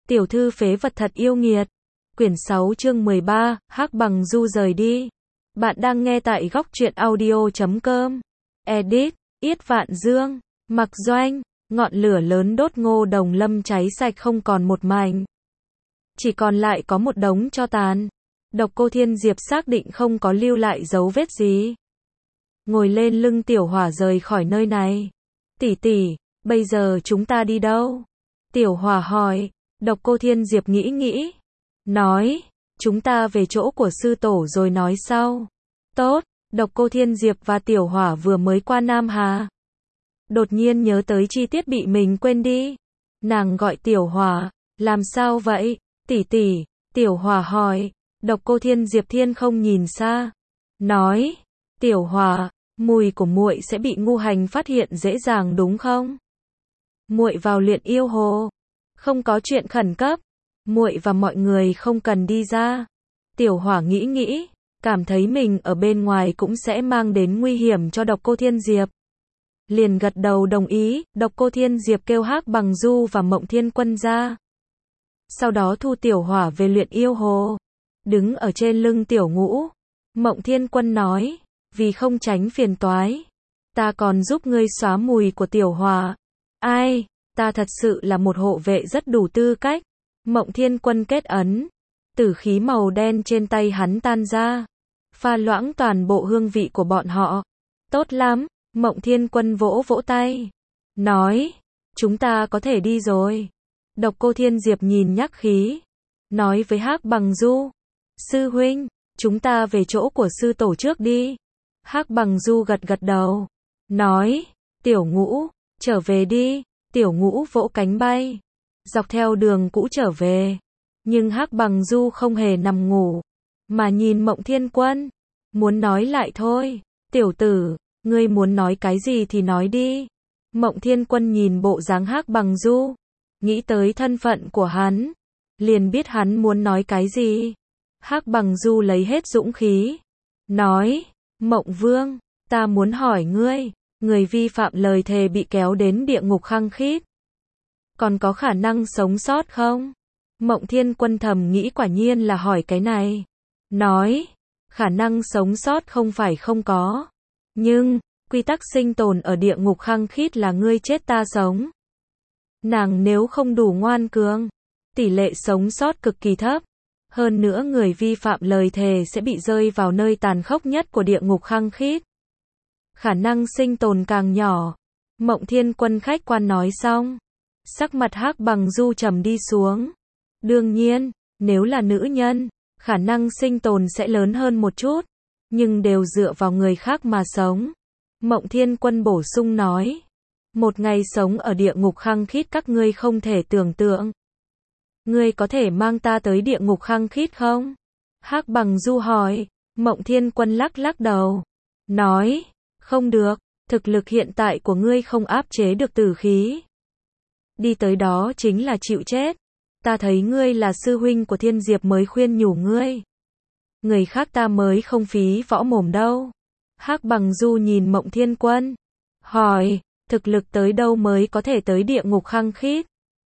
Tiểu thư phế vật thật yêu nghiệt. Quyển 6 chương 13, Hắc Bằng Du rời đi. Bạn đang nghe tại góc truyện audio.com. Edit, Yết Vạn Dương, Mặc Doanh. Ngọn lửa lớn đốt Ngô Đồng Lâm cháy sạch không còn một mảnh. Chỉ còn lại có một đống tro tàn. Độc Cô Thiên Diệp xác định không có lưu lại dấu vết gì. Ngồi lên lưng Tiểu Hỏa rời khỏi nơi này. Tỷ tỷ, bây giờ chúng ta đi đâu? Tiểu Hỏa hỏi. Độc Cô Thiên Diệp nghĩ. Nói, chúng ta về chỗ của sư tổ rồi nói sau. Tốt, Độc Cô Thiên Diệp và Tiểu Hỏa vừa mới qua Nam Hà. Đột nhiên nhớ tới chi tiết bị mình quên đi. Nàng gọi Tiểu Hỏa, làm sao vậy, tỷ tỷ? Tiểu Hỏa hỏi. Độc Cô Thiên Diệp thiên không nhìn xa. Nói, Tiểu Hỏa, mùi của muội sẽ bị ngu hành phát hiện dễ dàng đúng không? Muội vào luyện yêu hồ. Không có chuyện khẩn cấp. Muội và mọi người không cần đi ra. Tiểu Hỏa nghĩ, cảm thấy mình ở bên ngoài cũng sẽ mang đến nguy hiểm cho Độc Cô Thiên Diệp. Liền gật đầu đồng ý. Độc Cô Thiên Diệp kêu Hắc Bằng Du và Mộng Thiên Quân ra. Sau đó thu Tiểu Hỏa về luyện yêu hồ. Đứng ở trên lưng Tiểu Ngũ, Mộng Thiên Quân nói, vì không tránh phiền toái, ta còn giúp ngươi xóa mùi của Tiểu Hỏa. Ai, ta thật sự là một hộ vệ rất đủ tư cách. Mộng Thiên Quân kết ấn, tử khí màu đen trên tay hắn tan ra, pha loãng toàn bộ hương vị của bọn họ. Tốt lắm, Mộng Thiên Quân vỗ vỗ tay, nói, chúng ta có thể đi rồi. Độc Cô Thiên Diệp nhìn nhắc khí, nói với Hắc Bằng Du, sư huynh, chúng ta về chỗ của sư tổ trước đi. Hắc Bằng Du gật đầu, nói, Tiểu Ngũ, trở về đi. Tiểu Ngũ vỗ cánh bay, dọc theo đường cũ trở về. Nhưng Hắc Bằng Du không hề nằm ngủ, mà nhìn Mộng Thiên Quân, muốn nói lại thôi. Tiểu tử, ngươi muốn nói cái gì thì nói đi. Mộng Thiên Quân nhìn bộ dáng Hắc Bằng Du, nghĩ tới thân phận của hắn, liền biết hắn muốn nói cái gì. Hắc Bằng Du lấy hết dũng khí, nói, Mộng Vương, ta muốn hỏi ngươi, người vi phạm lời thề bị kéo đến địa ngục khăng khít, còn có khả năng sống sót không? Mộng Thiên Quân thầm nghĩ quả nhiên là hỏi cái này. Nói, khả năng sống sót không phải không có. Nhưng, quy tắc sinh tồn ở địa ngục khăng khít là ngươi chết ta sống. Nàng nếu không đủ ngoan cường, tỷ lệ sống sót cực kỳ thấp. Hơn nữa người vi phạm lời thề sẽ bị rơi vào nơi tàn khốc nhất của địa ngục khăng khít. Khả năng sinh tồn càng nhỏ. Mộng Thiên Quân khách quan nói xong, sắc mặt Hắc Bằng Du trầm đi xuống. Đương nhiên, nếu là nữ nhân, khả năng sinh tồn sẽ lớn hơn một chút, nhưng đều dựa vào người khác mà sống. Mộng Thiên Quân bổ sung nói, một ngày sống ở địa ngục khăng khít các ngươi không thể tưởng tượng. Ngươi có thể mang ta tới địa ngục khăng khít không? Hắc Bằng Du hỏi. Mộng Thiên Quân lắc đầu, nói, không được, thực lực hiện tại của ngươi không áp chế được tử khí. Đi tới đó chính là chịu chết. Ta thấy ngươi là sư huynh của Thiên Diệp mới khuyên nhủ ngươi. Người khác ta mới không phí võ mồm đâu. Hắc Bằng Du nhìn Mộng Thiên Quân, hỏi, thực lực tới đâu mới có thể tới địa ngục khăng khít?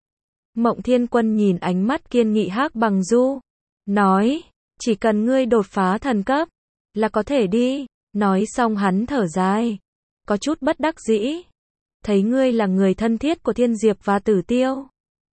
Mộng Thiên Quân nhìn ánh mắt kiên nghị Hắc Bằng Du, nói, chỉ cần ngươi đột phá thần cấp, là có thể đi. Nói xong hắn thở dài, có chút bất đắc dĩ. Thấy ngươi là người thân thiết của Thiên Diệp và Tử Tiêu,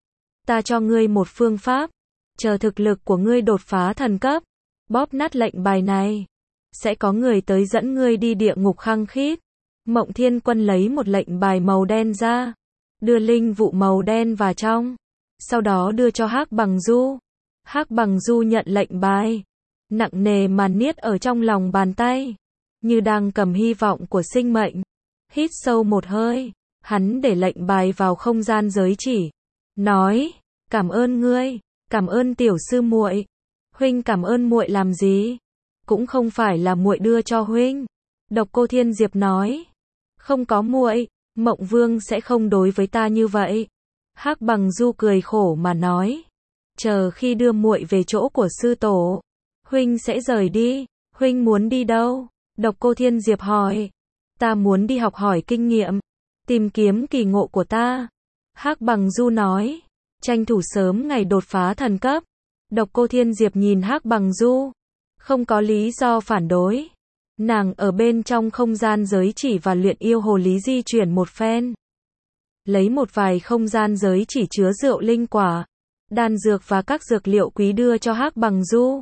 ta cho ngươi một phương pháp, chờ thực lực của ngươi đột phá thần cấp, bóp nát lệnh bài này, sẽ có người tới dẫn ngươi đi địa ngục khăng khít. Mộng Thiên Quân lấy một lệnh bài màu đen ra, đưa linh vụ màu đen vào trong, sau đó đưa cho Hắc Bằng Du. Hắc Bằng Du nhận lệnh bài, nặng nề mà niết ở trong lòng bàn tay, như đang cầm hy vọng của sinh mệnh. Hít sâu một hơi, hắn để lệnh bài vào không gian giới chỉ, nói, cảm ơn ngươi, cảm ơn tiểu sư muội. Huynh cảm ơn muội làm gì? Cũng không phải là muội đưa cho huynh. Độc Cô Thiên Diệp nói, không có muội, Mộng Vương sẽ không đối với ta như vậy. Hắc Bằng Du cười khổ mà nói, chờ khi đưa muội về chỗ của sư tổ, huynh sẽ rời đi. Huynh muốn đi đâu? Độc Cô Thiên Diệp hỏi. Ta muốn đi học hỏi kinh nghiệm, tìm kiếm kỳ ngộ của ta. Hắc Bằng Du nói, tranh thủ sớm ngày đột phá thần cấp. Độc Cô Thiên Diệp nhìn Hắc Bằng Du, không có lý do phản đối. Nàng ở bên trong không gian giới chỉ và luyện yêu hồ lý di chuyển một phen. Lấy một vài không gian giới chỉ chứa rượu linh quả, đan dược và các dược liệu quý đưa cho Hắc Bằng Du.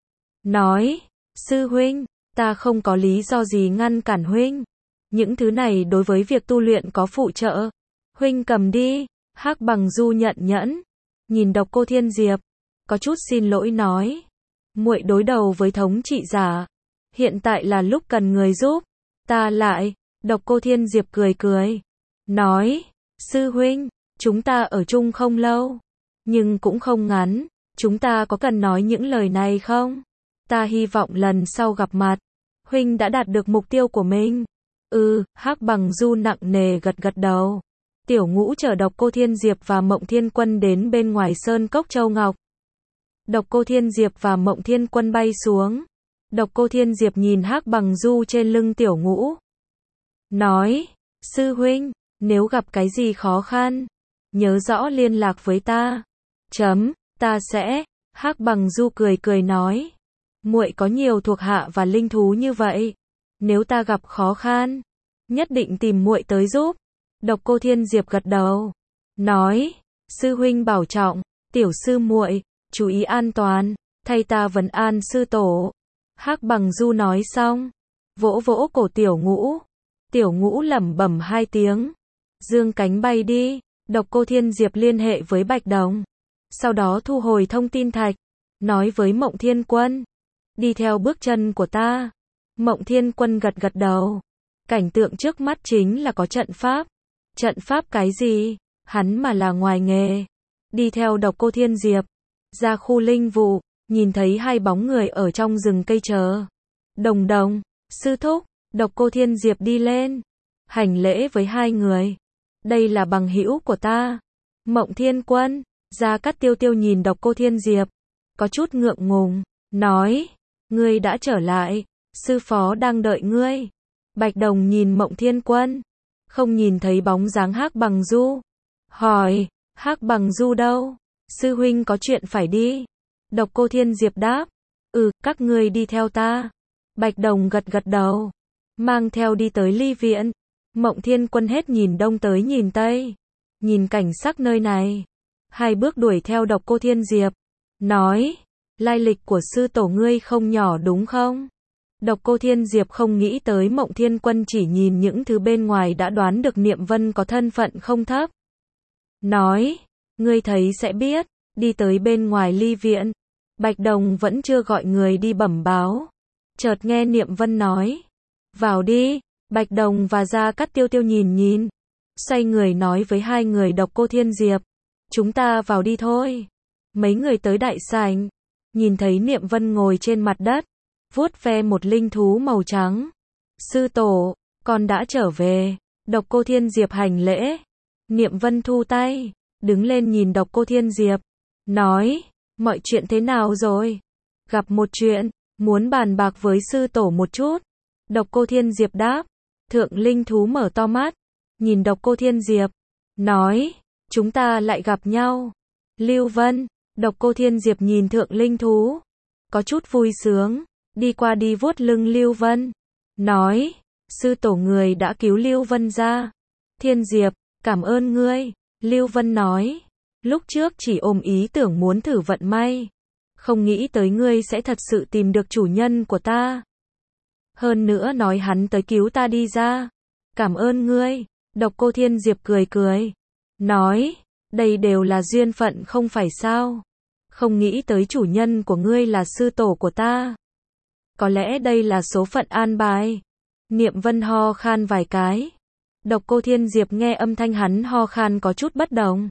Nói, sư huynh, ta không có lý do gì ngăn cản huynh. Những thứ này đối với việc tu luyện có phụ trợ. Huynh cầm đi. Hắc Bằng Du nhận nhẫn, nhìn Độc Cô Thiên Diệp, có chút xin lỗi nói. Muội đối đầu với thống trị giả. Hiện tại là lúc cần người giúp. Ta lại. Độc Cô Thiên Diệp cười cười. Nói, sư huynh, chúng ta ở chung không lâu. Nhưng cũng không ngắn. Chúng ta có cần nói những lời này không? Ta hy vọng lần sau gặp mặt, huynh đã đạt được mục tiêu của mình. Hắc Bằng Du nặng nề gật gật đầu. Tiểu Ngũ chở Độc Cô Thiên Diệp và Mộng Thiên Quân đến bên ngoài sơn cốc Châu Ngọc. Độc Cô Thiên Diệp và Mộng Thiên Quân bay xuống. Độc Cô Thiên Diệp nhìn Hắc Bằng Du trên lưng Tiểu Ngũ. Nói, sư huynh, nếu gặp cái gì khó khăn, nhớ rõ liên lạc với ta. Ta sẽ. Hắc Bằng Du cười cười nói. Muội có nhiều thuộc hạ và linh thú như vậy. Nếu ta gặp khó khăn, nhất định tìm muội tới giúp. Độc Cô Thiên Diệp gật đầu. Nói, sư huynh bảo trọng, tiểu sư muội, chú ý an toàn, thay ta vấn an sư tổ. Hắc Bằng Du nói xong, vỗ vỗ cổ Tiểu Ngũ. Tiểu Ngũ lẩm bẩm hai tiếng, dương cánh bay đi. Độc Cô Thiên Diệp liên hệ với Bạch Đồng, sau đó thu hồi thông tin thạch, nói với Mộng Thiên Quân, đi theo bước chân của ta. Mộng Thiên Quân gật gật đầu. Cảnh tượng trước mắt chính là có trận pháp. Trận pháp cái gì? Hắn mà là ngoài nghề. Đi theo Độc Cô Thiên Diệp ra khu linh vụ, nhìn thấy hai bóng người ở trong rừng cây chờ. Đồng Đồng, sư thúc. Độc Cô Thiên Diệp đi lên, hành lễ với hai người. Đây là bằng hữu của ta. Mộng Thiên Quân, Gia Cát Tiêu Tiêu nhìn Độc Cô Thiên Diệp, có chút ngượng ngùng, nói, ngươi đã trở lại, sư phó đang đợi ngươi. Bạch Đồng nhìn Mộng Thiên Quân, không nhìn thấy bóng dáng Hắc Bằng Du, hỏi, Hắc Bằng Du đâu? Sư huynh có chuyện phải đi. Độc Cô Thiên Diệp đáp, các ngươi đi theo ta. Bạch Đồng gật gật đầu, mang theo đi tới ly viện. Mộng Thiên Quân hết nhìn đông tới nhìn tây, nhìn cảnh sắc nơi này, hai bước đuổi theo Độc Cô Thiên Diệp, nói, lai lịch của sư tổ ngươi không nhỏ đúng không? Độc Cô Thiên Diệp không nghĩ tới Mộng Thiên Quân chỉ nhìn những thứ bên ngoài đã đoán được Niệm Vân có thân phận không thấp. Nói, ngươi thấy sẽ biết. Đi tới bên ngoài ly viện, Bạch Đồng vẫn chưa gọi người đi bẩm báo. Chợt nghe Niệm Vân nói, vào đi. Bạch Đồng và Gia Cát Tiêu Tiêu nhìn, xoay người nói với hai người Độc Cô Thiên Diệp, chúng ta vào đi thôi. Mấy người tới đại sảnh, nhìn thấy Niệm Vân ngồi trên mặt đất, vuốt ve một linh thú màu trắng. Sư tổ, con đã trở về. Độc Cô Thiên Diệp hành lễ. Niệm Vân thu tay, đứng lên nhìn Độc Cô Thiên Diệp, nói, mọi chuyện thế nào rồi? Gặp một chuyện, muốn bàn bạc với sư tổ một chút. Độc Cô Thiên Diệp đáp. Thượng linh thú mở to mắt, nhìn Độc Cô Thiên Diệp, nói, chúng ta lại gặp nhau. Lưu Vân. Độc Cô Thiên Diệp nhìn thượng linh thú, có chút vui sướng, đi qua đi vuốt lưng Lưu Vân, nói, sư tổ người đã cứu Lưu Vân ra. Thiên Diệp, cảm ơn ngươi. Lưu Vân nói, lúc trước chỉ ôm ý tưởng muốn thử vận may, không nghĩ tới ngươi sẽ thật sự tìm được chủ nhân của ta. Hơn nữa nói hắn tới cứu ta đi ra. Cảm ơn ngươi. Độc Cô Thiên Diệp cười cười, nói, đây đều là duyên phận không phải sao? Không nghĩ tới chủ nhân của ngươi là sư tổ của ta. Có lẽ đây là số phận an bài. Niệm Vân ho khan vài cái. Độc Cô Thiên Diệp nghe âm thanh hắn ho khan có chút bất đồng.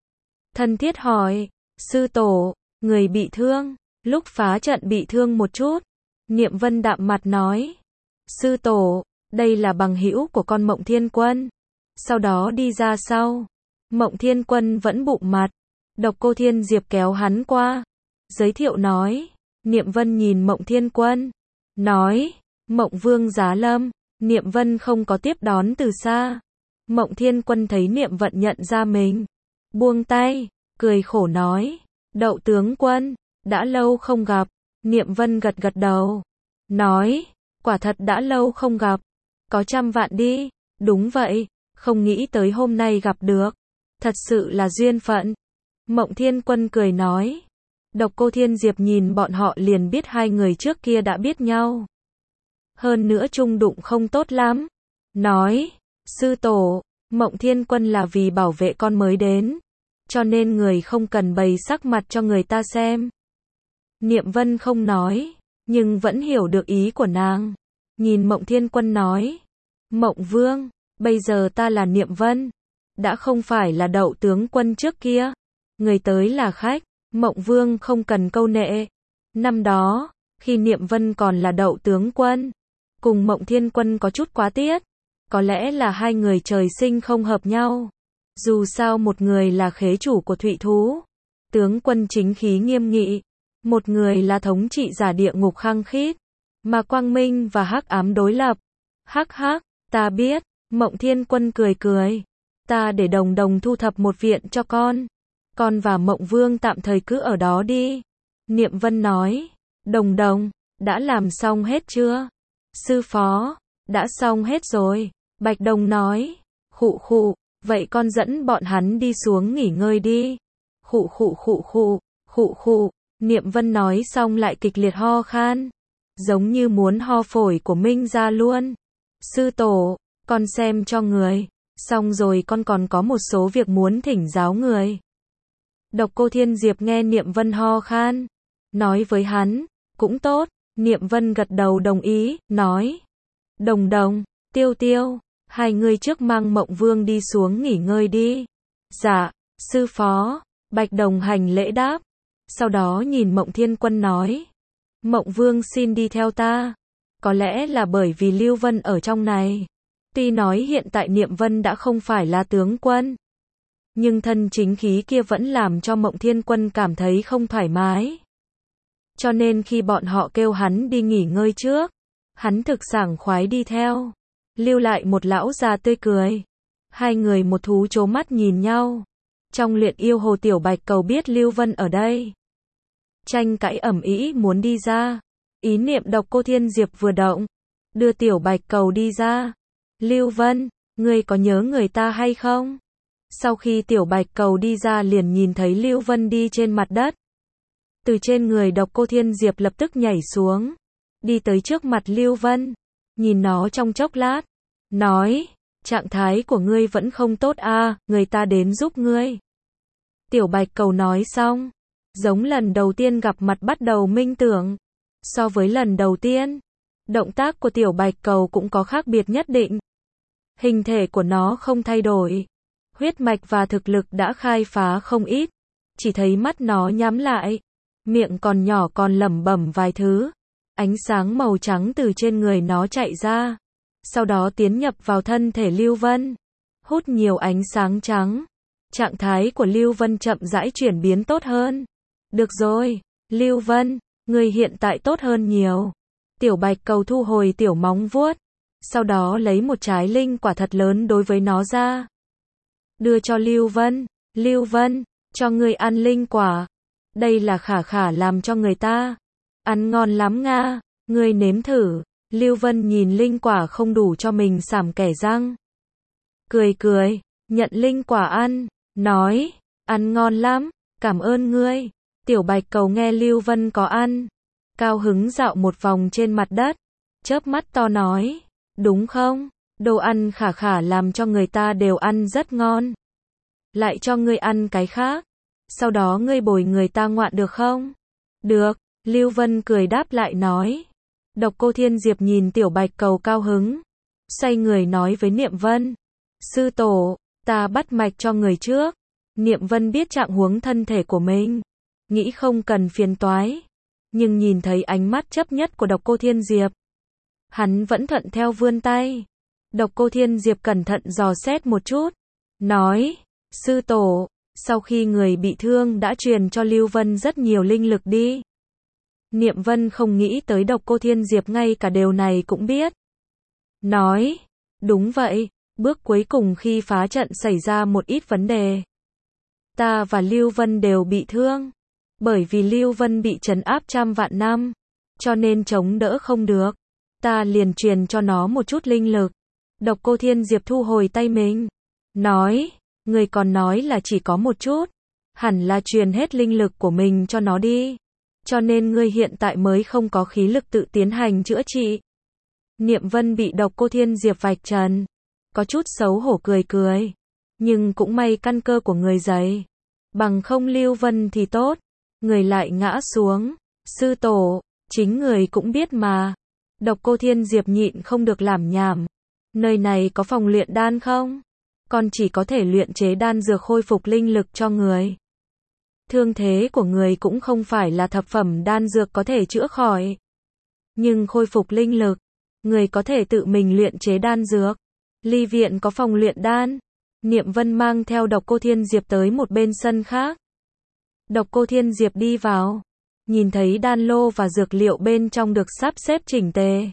Thân thiết hỏi, sư tổ, người bị thương, lúc phá trận bị thương một chút. Niệm Vân đạm mặt nói, sư tổ, đây là bằng hữu của con Mộng Thiên Quân. Sau đó đi ra sau. Mộng Thiên Quân vẫn bụng mặt. Độc Cô Thiên Diệp kéo hắn qua, giới thiệu nói. Niệm Vân nhìn Mộng Thiên Quân, nói, Mộng Vương giá lâm. Niệm Vân không có tiếp đón từ xa. Mộng Thiên Quân thấy Niệm Vận nhận ra mình, buông tay, cười khổ nói. Đậu tướng quân, đã lâu không gặp. Niệm Vân gật gật đầu. Nói, quả thật đã lâu không gặp. Có 100 vạn đi. Đúng vậy, không nghĩ tới hôm nay gặp được. Thật sự là duyên phận. Mộng Thiên Quân cười nói. Độc Cô Thiên Diệp nhìn bọn họ liền biết hai người trước kia đã biết nhau. Hơn nữa chung đụng không tốt lắm. Nói, sư tổ, Mộng Thiên Quân là vì bảo vệ con mới đến. Cho nên người không cần bày sắc mặt cho người ta xem. Niệm Vân không nói, nhưng vẫn hiểu được ý của nàng. Nhìn Mộng Thiên Quân nói. Mộng Vương, bây giờ ta là Niệm Vân. Đã không phải là Đậu tướng quân trước kia. Người tới là khách, Mộng Vương không cần câu nệ. Năm đó, khi Niệm Vân còn là Đậu tướng quân, cùng Mộng Thiên Quân có chút quá tiết. Có lẽ là hai người trời sinh không hợp nhau. Dù sao một người là khế chủ của Thụy Thú, tướng quân chính khí nghiêm nghị. Một người là thống trị giả địa ngục khăng khít, mà quang minh và hắc ám đối lập. Hắc hắc, ta biết, Mộng Thiên Quân cười cười. Ta để Đồng Đồng thu thập một viện cho con. Con và Mộng Vương tạm thời cứ ở đó đi. Niệm Vân nói. Đồng Đồng, đã làm xong hết chưa? Sư phó, đã xong hết rồi. Bạch Đồng nói. Khụ khụ, vậy con dẫn bọn hắn đi xuống nghỉ ngơi đi. Khụ khụ khụ khụ, khụ khụ. Niệm Vân nói xong lại kịch liệt ho khan. Giống như muốn ho phổi của Minh ra luôn. Sư tổ, con xem cho người. Xong rồi con còn có một số việc muốn thỉnh giáo người. Độc Cô Thiên Diệp nghe Niệm Vân ho khan. Nói với hắn, cũng tốt. Niệm Vân gật đầu đồng ý, nói. Đồng Đồng, Tiêu Tiêu, hai người trước mang Mộng Vương đi xuống nghỉ ngơi đi. Dạ, sư phó. Bạch Đồng hành lễ đáp. Sau đó nhìn Mộng Thiên Quân nói. Mộng Vương xin đi theo ta. Có lẽ là bởi vì Lưu Vân ở trong này. Tuy nói hiện tại Niệm Vân đã không phải là tướng quân, nhưng thân chính khí kia vẫn làm cho Mộng Thiên Quân cảm thấy không thoải mái. Cho nên khi bọn họ kêu hắn đi nghỉ ngơi trước, hắn thực sảng khoái đi theo. Lưu lại một lão già tươi cười. Hai người một thú chố mắt nhìn nhau. Trong luyện yêu hồ Tiểu Bạch Cầu biết Lưu Vân ở đây. Tranh cãi ầm ĩ muốn đi ra. Ý niệm Độc Cô Thiên Diệp vừa động, đưa Tiểu Bạch Cầu đi ra. Lưu Vân, ngươi có nhớ người ta hay không? Sau khi Tiểu Bạch Cầu đi ra liền nhìn thấy Lưu Vân đi trên mặt đất. Từ trên người Độc Cô Thiên Diệp lập tức nhảy xuống, đi tới trước mặt Lưu Vân, nhìn nó trong chốc lát, nói, trạng thái của ngươi vẫn không tốt à, người ta đến giúp ngươi. Tiểu Bạch Cầu nói xong, giống lần đầu tiên gặp mặt bắt đầu minh tưởng. So với lần đầu tiên, động tác của Tiểu Bạch Cầu cũng có khác biệt nhất định. Hình thể của nó không thay đổi. Huyết mạch và thực lực đã khai phá không ít. Chỉ thấy mắt nó nhắm lại. Miệng còn nhỏ còn lẩm bẩm vài thứ. Ánh sáng màu trắng từ trên người nó chạy ra. Sau đó tiến nhập vào thân thể Lưu Vân. Hút nhiều ánh sáng trắng. Trạng thái của Lưu Vân chậm rãi chuyển biến tốt hơn. Được rồi, Lưu Vân, ngươi hiện tại tốt hơn nhiều. Tiểu Bạch Cầu thu hồi tiểu móng vuốt. Sau đó lấy một trái linh quả thật lớn đối với nó ra. Đưa cho Lưu Vân. Lưu Vân, cho ngươi ăn linh quả. Đây là Khả Khả làm cho người ta. Ăn ngon lắm nga, ngươi nếm thử. Lưu Vân nhìn linh quả không đủ cho mình sảm kẻ răng. Cười cười, nhận linh quả ăn, nói, ăn ngon lắm, cảm ơn ngươi. Tiểu Bạch Cầu nghe Lưu Vân có ăn, cao hứng dạo một vòng trên mặt đất, chớp mắt to nói, đúng không? Đồ ăn Khả Khả làm cho người ta đều ăn rất ngon. Lại cho ngươi ăn cái khác, sau đó ngươi bồi người ta ngoạn được không? Được, Lưu Vân cười đáp lại nói. Độc Cô Thiên Diệp nhìn Tiểu Bạch Cầu cao hứng, xoay người nói với Niệm Vân. Sư tổ, ta bắt mạch cho người trước. Niệm Vân biết trạng huống thân thể của mình, nghĩ không cần phiền toái, nhưng nhìn thấy ánh mắt chấp nhất của Độc Cô Thiên Diệp, hắn vẫn thuận theo vươn tay. Độc Cô Thiên Diệp cẩn thận dò xét một chút, nói, sư tổ, sau khi người bị thương đã truyền cho Lưu Vân rất nhiều linh lực đi. Niệm Vân không nghĩ tới Độc Cô Thiên Diệp ngay cả điều này cũng biết. Nói, đúng vậy, bước cuối cùng khi phá trận xảy ra một ít vấn đề. Ta và Lưu Vân đều bị thương. Bởi vì Lưu Vân bị trấn áp trăm vạn năm, cho nên chống đỡ không được. Ta liền truyền cho nó một chút linh lực. Độc Cô Thiên Diệp thu hồi tay mình. Nói, người còn nói là chỉ có một chút. Hẳn là truyền hết linh lực của mình cho nó đi. Cho nên ngươi hiện tại mới không có khí lực tự tiến hành chữa trị. Niệm Vân bị Độc Cô Thiên Diệp vạch trần. Có chút xấu hổ cười cười. Nhưng cũng may căn cơ của người dày. Bằng không Lưu Vân thì tốt. Người lại ngã xuống. Sư tổ, chính người cũng biết mà. Độc Cô Thiên Diệp nhịn không được làm nhảm. Nơi này có phòng luyện đan không? Con chỉ có thể luyện chế đan dược khôi phục linh lực cho người. Thương thế của người cũng không phải là thập phẩm đan dược có thể chữa khỏi. Nhưng khôi phục linh lực, người có thể tự mình luyện chế đan dược. Ly viện có phòng luyện đan. Niệm Vân mang theo Độc Cô Thiên Diệp tới một bên sân khác. Độc Cô Thiên Diệp đi vào, nhìn thấy đan lô và dược liệu bên trong được sắp xếp chỉnh tề.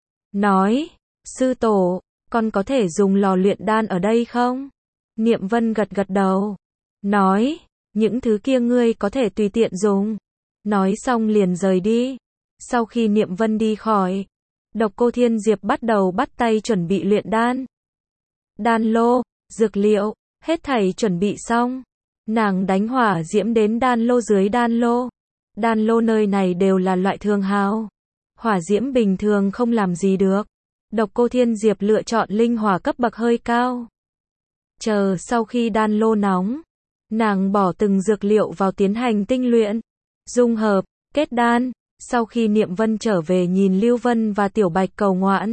Nói, sư tổ, con có thể dùng lò luyện đan ở đây không? Niệm Vân gật gật đầu. Nói, những thứ kia ngươi có thể tùy tiện dùng. Nói xong liền rời đi. Sau khi Niệm Vân đi khỏi, Độc Cô Thiên Diệp bắt đầu bắt tay chuẩn bị luyện đan. Đan lô, dược liệu, hết thảy chuẩn bị xong. Nàng đánh hỏa diễm đến đan lô dưới đan lô. Đan lô nơi này đều là loại thường hào. Hỏa diễm bình thường không làm gì được. Độc Cô Thiên Diệp lựa chọn linh hỏa cấp bậc hơi cao. Chờ sau khi đan lô nóng, nàng bỏ từng dược liệu vào tiến hành tinh luyện, dung hợp, kết đan. Sau khi Niệm Vân trở về nhìn Lưu Vân và Tiểu Bạch cầu ngoạn,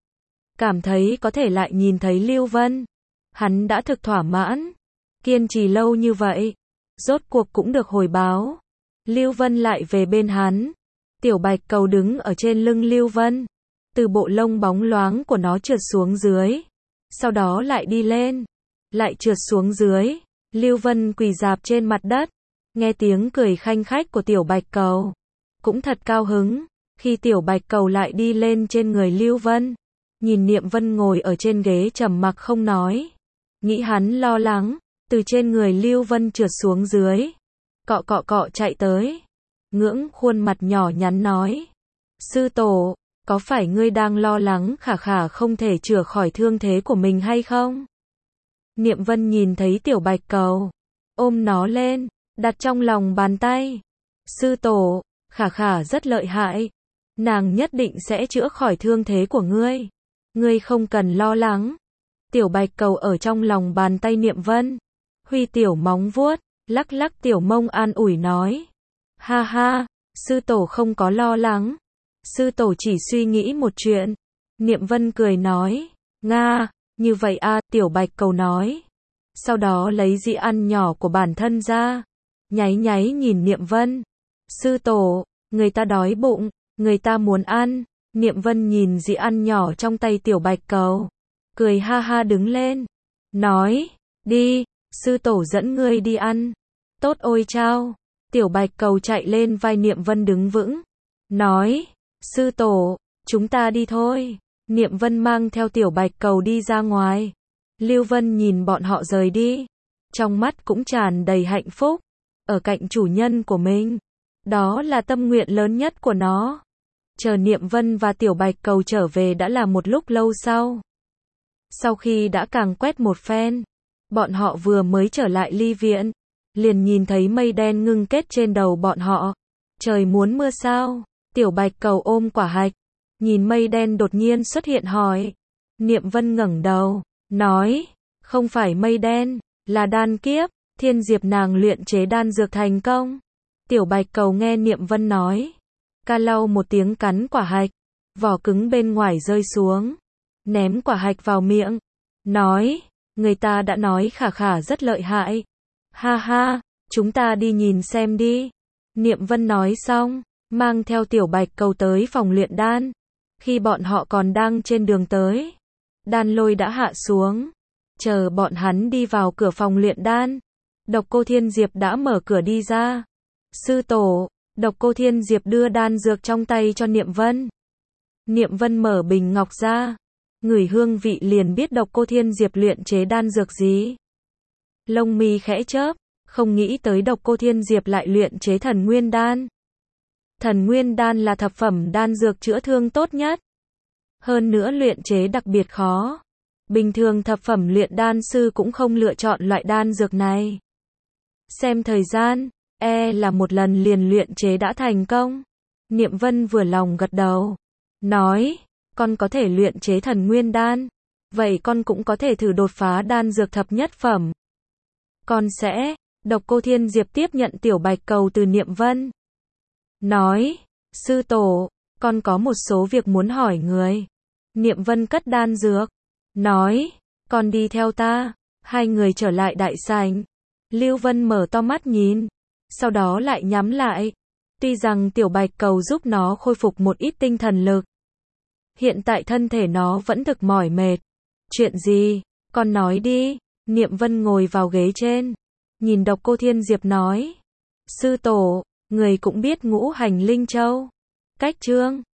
cảm thấy có thể lại nhìn thấy Lưu Vân, hắn đã thực thỏa mãn. Kiên trì lâu như vậy, rốt cuộc cũng được hồi báo. Lưu Vân lại về bên hắn. Tiểu Bạch cầu đứng ở trên lưng Lưu Vân. Từ bộ lông bóng loáng của nó trượt xuống dưới. Sau đó lại đi lên. Lại trượt xuống dưới. Lưu Vân quỳ rạp trên mặt đất. Nghe tiếng cười khanh khách của Tiểu Bạch cầu. Cũng thật cao hứng. Khi Tiểu Bạch cầu lại đi lên trên người Lưu Vân. Nhìn Niệm Vân ngồi ở trên ghế trầm mặc không nói. Nghĩ hắn lo lắng. Từ trên người Lưu Vân trượt xuống dưới. Cọ cọ cọ chạy tới. Ngưỡng khuôn mặt nhỏ nhắn nói. Sư tổ, có phải ngươi đang lo lắng Khả Khả không thể chữa khỏi thương thế của mình hay không? Niệm Vân nhìn thấy Tiểu Bạch cầu. Ôm nó lên, đặt trong lòng bàn tay. Sư tổ, Khả Khả rất lợi hại. Nàng nhất định sẽ chữa khỏi thương thế của ngươi. Ngươi không cần lo lắng. Tiểu Bạch cầu ở trong lòng bàn tay Niệm Vân. Huy tiểu móng vuốt, lắc lắc tiểu mông an ủi nói. Ha ha, sư tổ không có lo lắng. Sư tổ chỉ suy nghĩ một chuyện. Niệm Vân cười nói. Nga, như vậy a, Tiểu Bạch cầu nói. Sau đó lấy dĩa ăn nhỏ của bản thân ra. Nháy nháy nhìn Niệm Vân. Sư tổ, người ta đói bụng, người ta muốn ăn. Niệm Vân nhìn dĩa ăn nhỏ trong tay Tiểu Bạch cầu. Cười ha ha đứng lên. Nói, đi. Sư tổ dẫn ngươi đi ăn. Tốt ôi chao. Tiểu Bạch cầu chạy lên vai Niệm Vân đứng vững. Nói, sư tổ, chúng ta đi thôi. Niệm Vân mang theo Tiểu Bạch cầu đi ra ngoài. Lưu Vân nhìn bọn họ rời đi. Trong mắt cũng tràn đầy hạnh phúc. Ở cạnh chủ nhân của mình. Đó là tâm nguyện lớn nhất của nó. Chờ Niệm Vân và Tiểu Bạch cầu trở về đã là một lúc lâu sau. Sau khi đã càng quét một phen. Bọn họ vừa mới trở lại Ly viện, liền nhìn thấy mây đen ngưng kết trên đầu bọn họ. Trời muốn mưa sao? Tiểu Bạch cầu ôm quả hạch, nhìn mây đen đột nhiên xuất hiện hỏi. Niệm Vân ngẩng đầu, nói, không phải mây đen, là đan kiếp. Thiên Diệp nàng luyện chế đan dược thành công. Tiểu Bạch cầu nghe Niệm Vân nói, ca lau một tiếng cắn quả hạch, vỏ cứng bên ngoài rơi xuống, ném quả hạch vào miệng, nói, người ta đã nói Khả Khả rất lợi hại. Ha ha, chúng ta đi nhìn xem đi. Niệm Vân nói xong, mang theo Tiểu Bạch cầu tới phòng luyện đan. Khi bọn họ còn đang trên đường tới, đan lôi đã hạ xuống. Chờ bọn hắn đi vào cửa phòng luyện đan, Độc Cô Thiên Diệp đã mở cửa đi ra. Sư tổ, Độc Cô Thiên Diệp đưa đan dược trong tay cho Niệm Vân. Niệm Vân mở bình ngọc ra, ngửi hương vị liền biết Độc Cô Thiên Diệp luyện chế đan dược gì. Lông mi khẽ chớp, Không nghĩ tới Độc Cô Thiên Diệp lại luyện chế Thần Nguyên Đan. Thần Nguyên Đan là thập phẩm đan dược chữa thương tốt nhất. Hơn nữa luyện chế đặc biệt khó. Bình thường thập phẩm luyện đan sư cũng không lựa chọn loại đan dược này. Xem thời gian, là một lần liền luyện chế đã thành công. Niệm Vân vừa lòng gật đầu. Nói, con có thể luyện chế Thần Nguyên Đan. Vậy con cũng có thể thử đột phá đan dược thập nhất phẩm. Con sẽ, Độc Cô Thiên Diệp tiếp nhận tiểu bạch cầu từ Niệm Vân. Nói, sư tổ, con có một số việc muốn hỏi người. Niệm Vân cất đan dược. Nói, con đi theo ta. Hai người trở lại đại sảnh. Lưu Vân mở to mắt nhìn. Sau đó lại nhắm lại. Tuy rằng tiểu bạch cầu giúp nó khôi phục một ít tinh thần lực. Hiện tại thân thể nó vẫn thực mỏi mệt. Chuyện gì? Con nói đi. Niệm Vân ngồi vào ghế trên. Nhìn Độc Cô Thiên Diệp nói. Sư tổ, người cũng biết Ngũ Hành Linh Châu. Cách chương